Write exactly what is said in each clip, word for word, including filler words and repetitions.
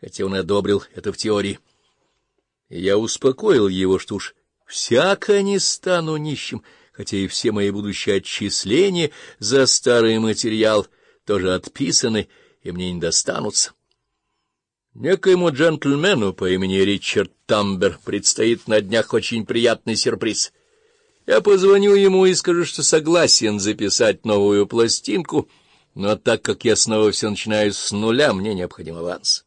хотя он одобрил это в теории. И я успокоил его, что уж всяко не стану нищим, хотя и все мои будущие отчисления за старый материал тоже отписаны и мне не достанутся. Некоему джентльмену по имени Ричард Тамбер предстоит на днях очень приятный сюрприз. Я позвоню ему и скажу, что согласен записать новую пластинку, но так как я снова все начинаю с нуля, мне необходим аванс.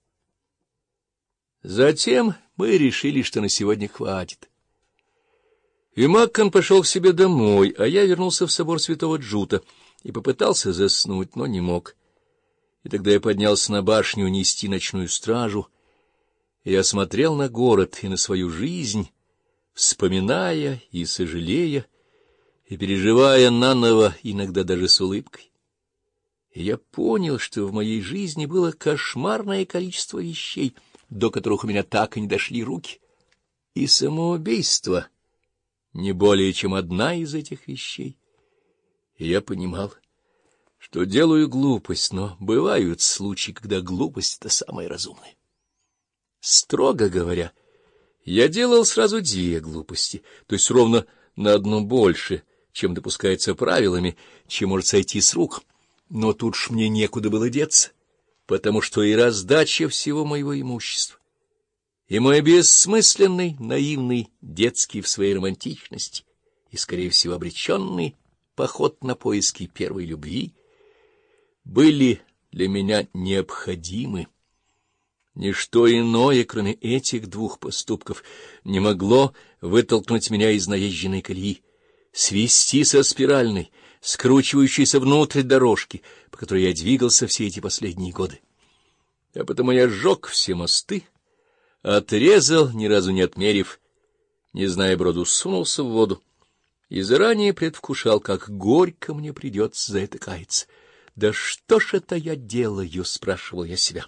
Затем мы решили, что на сегодня хватит. И Маккон пошел к себе домой, а я вернулся в собор Святого Джута и попытался заснуть, но не мог. И тогда я поднялся на башню нести ночную стражу, и я смотрел на город и на свою жизнь, вспоминая и сожалея, и переживая наново, иногда даже с улыбкой. И я понял, что в моей жизни было кошмарное количество вещей, до которых у меня так и не дошли руки, и самоубийство не более чем одна из этих вещей. И я понимал, что делаю глупость, но бывают случаи, когда глупость — это самое разумное. Строго говоря, я делал сразу две глупости, то есть ровно на одну больше, чем допускается правилами, чем может сойти с рук. Но тут ж мне некуда было деться, потому что и раздача всего моего имущества, и мой бессмысленный, наивный, детский в своей романтичности, и, скорее всего, обреченный поход на поиски первой любви были для меня необходимы. Ничто иное, кроме этих двух поступков, не могло вытолкнуть меня из наезженной колеи, свести со спиральной, скручивающейся внутрь дорожки, по которой я двигался все эти последние годы. А потому я сжег все мосты, отрезал, ни разу не отмерив, не зная броду, сунулся в воду и заранее предвкушал, как горько мне придется за это каяться. «Да что ж это я делаю?» — спрашивал я себя.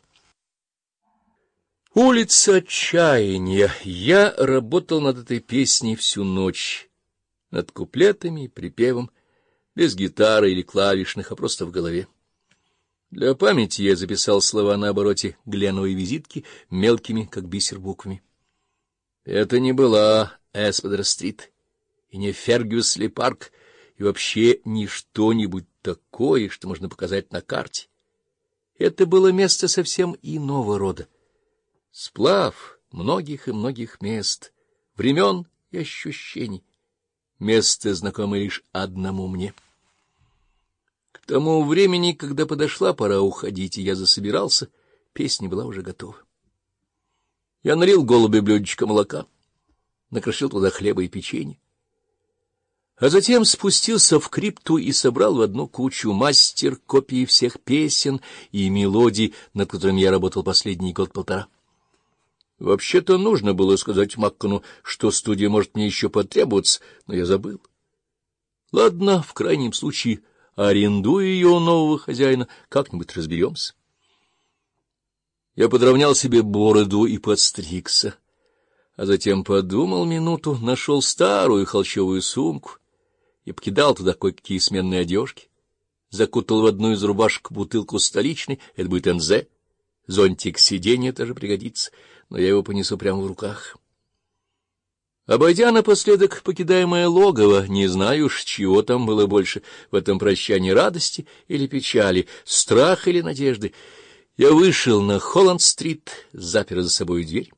«Улица отчаяния». Я работал над этой песней всю ночь, над куплетами и припевом, без гитары или клавишных, а просто в голове. Для памяти я записал слова на обороте гленовой визитки мелкими, как бисер, буквами. Это не была Эспедер-стрит и не Фергюсли-парк, и вообще не что-нибудь такое, что можно показать на карте. Это было место совсем иного рода. Сплав многих и многих мест, времен и ощущений. Место, знакомое лишь одному мне. К тому времени, когда подошла пора уходить, и я засобирался, песня была уже готова. Я налил голубю блюдечко молока, накрошил туда хлеба и печенье, а затем спустился в крипту и собрал в одну кучу мастер копии всех песен и мелодий, над которыми я работал последний год-полтора. Вообще-то нужно было сказать Маккону, что студия может мне еще потребоваться, но я забыл. Ладно, в крайнем случае арендую ее у нового хозяина, как-нибудь разберемся. Я подровнял себе бороду и подстригся, а затем подумал минуту, нашел старую холщовую сумку и покидал туда кое-какие сменные одежки, закутал в одну из рубашек бутылку столичной, это будет эн зэ, зонтик сиденья тоже пригодится, но я его понесу прямо в руках. Обойдя напоследок покидаемое логово, не знаю уж, чего там было больше в этом прощании, радости или печали, страха или надежды, я вышел на Холланд-стрит, запер за собой дверь